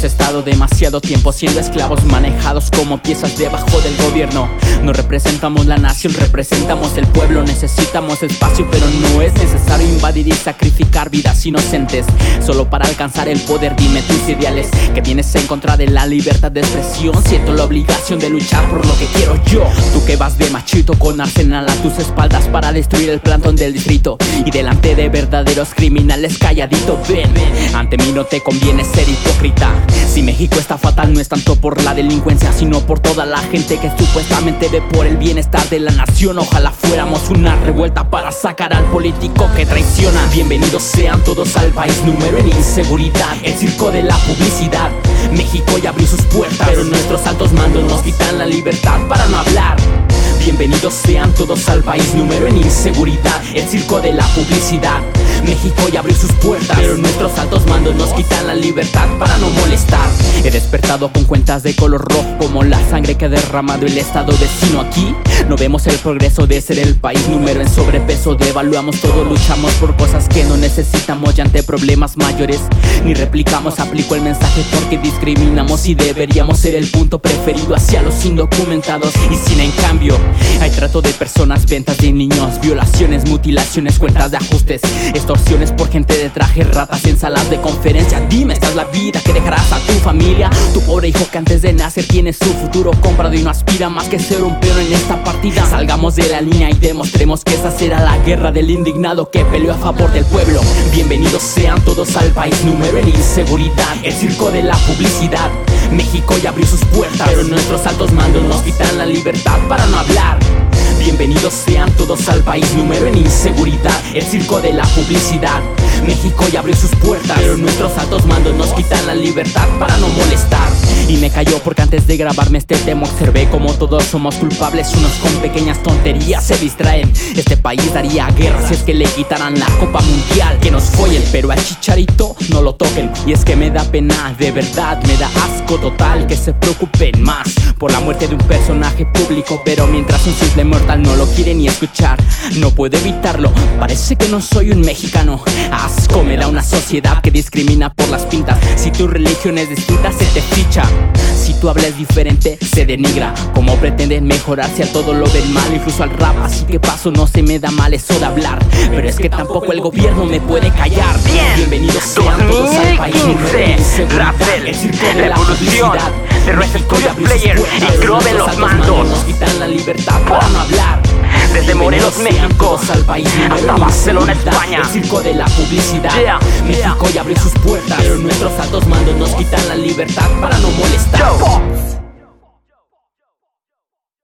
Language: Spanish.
Hemos estado demasiado tiempo siendo esclavos, manejados como piezas debajo del gobierno. No representamos la nación, representamos el pueblo. Necesitamos espacio, pero no es necesario invadir y sacrificar vidas inocentes solo para alcanzar el poder. Dime tus ideales, que vienes en contra de la libertad de expresión. Siento la obligación de luchar por lo que quiero yo. Tú que vas de machito con arsenal a tus espaldas para destruir el plantón del distrito, y delante de verdaderos criminales calladito. Ven, ante mí no te conviene ser hipócrita. Si México está fatal no es tanto por la delincuencia, sino por toda la gente que supuestamente ve por el bienestar de la nación. Ojalá fuéramos una revuelta para sacar al político que traiciona. Bienvenidos sean todos al país número en inseguridad, el circo de la publicidad. México ya abrió sus puertas, pero nuestros altos mandos nos quitan la libertad para no hablar. Bienvenidos sean todos al país número en inseguridad, el circo de la publicidad. México ya abrió sus puertas, pero nuestros altos mandos nos quitan la libertad para no molestar. He despertado con cuentas de color rojo como la sangre que ha derramado el estado vecino. Aquí no vemos el progreso de ser el país número en sobrepeso. Devaluamos todo, luchamos por cosas que no necesitamos y ante problemas mayores ni replicamos. Aplico el mensaje porque discriminamos y deberíamos ser el punto preferido hacia los indocumentados. Y sin en cambio hay trato de personas, ventas de niños, violaciones, mutilaciones, cuentas de ajustes, extorsiones por gente de traje, ratas en salas de conferencia. Dime, ¿esta es la vida que dejarás a tu familia? Tu pobre hijo que antes de nacer tiene su futuro comprado y no aspira más que ser un peón en esta partida. Salgamos de la línea y demostremos que esa será la guerra del indignado que peleó a favor del pueblo. Bienvenidos sean todos al país número en inseguridad, el circo de la publicidad. México ya abrió sus puertas, pero nuestros altos mandos nos quitan la libertad para no hablar. Bienvenidos sean todos al país número en inseguridad, el circo de la publicidad. México ya abrió sus puertas, pero nuestros altos mandos nos quitan la libertad para no molestar. Y me cayó porque antes de grabarme este tema observé como todos somos culpables. Unos con pequeñas tonterías se distraen. Este país daría guerra si es que le quitaran la Copa Mundial. Que nos follen, pero al Chicharito no lo toquen. Y es que me da pena, de verdad, me da asco total que se preocupen más por la muerte de un personaje público, pero mientras un simple mortal no lo quiere ni escuchar. No puedo evitarlo, parece que no soy un mexicano. Asco me da una sociedad que discrimina por las pintas. Si tu religión es distinta se te ficha, si tú hablas diferente se denigra. Como pretenden mejorar si a todo lo ven mal, incluso al rap? Así que paso, no se me da mal eso de hablar, pero es que tampoco el gobierno me puede callar. Bienvenidos sean todos al país número en inseguridad, el circo de la publicidad. De México ya abrió sus puertas, pero nuestros altos mandos nos quitan la libertad para no hablar. Desde Morelos, México, al país hasta Barcelona, España, el circo de la publicidad. México ya abrió sus puertas, pero nuestros altos mandos nos quitan la libertad para no molestar.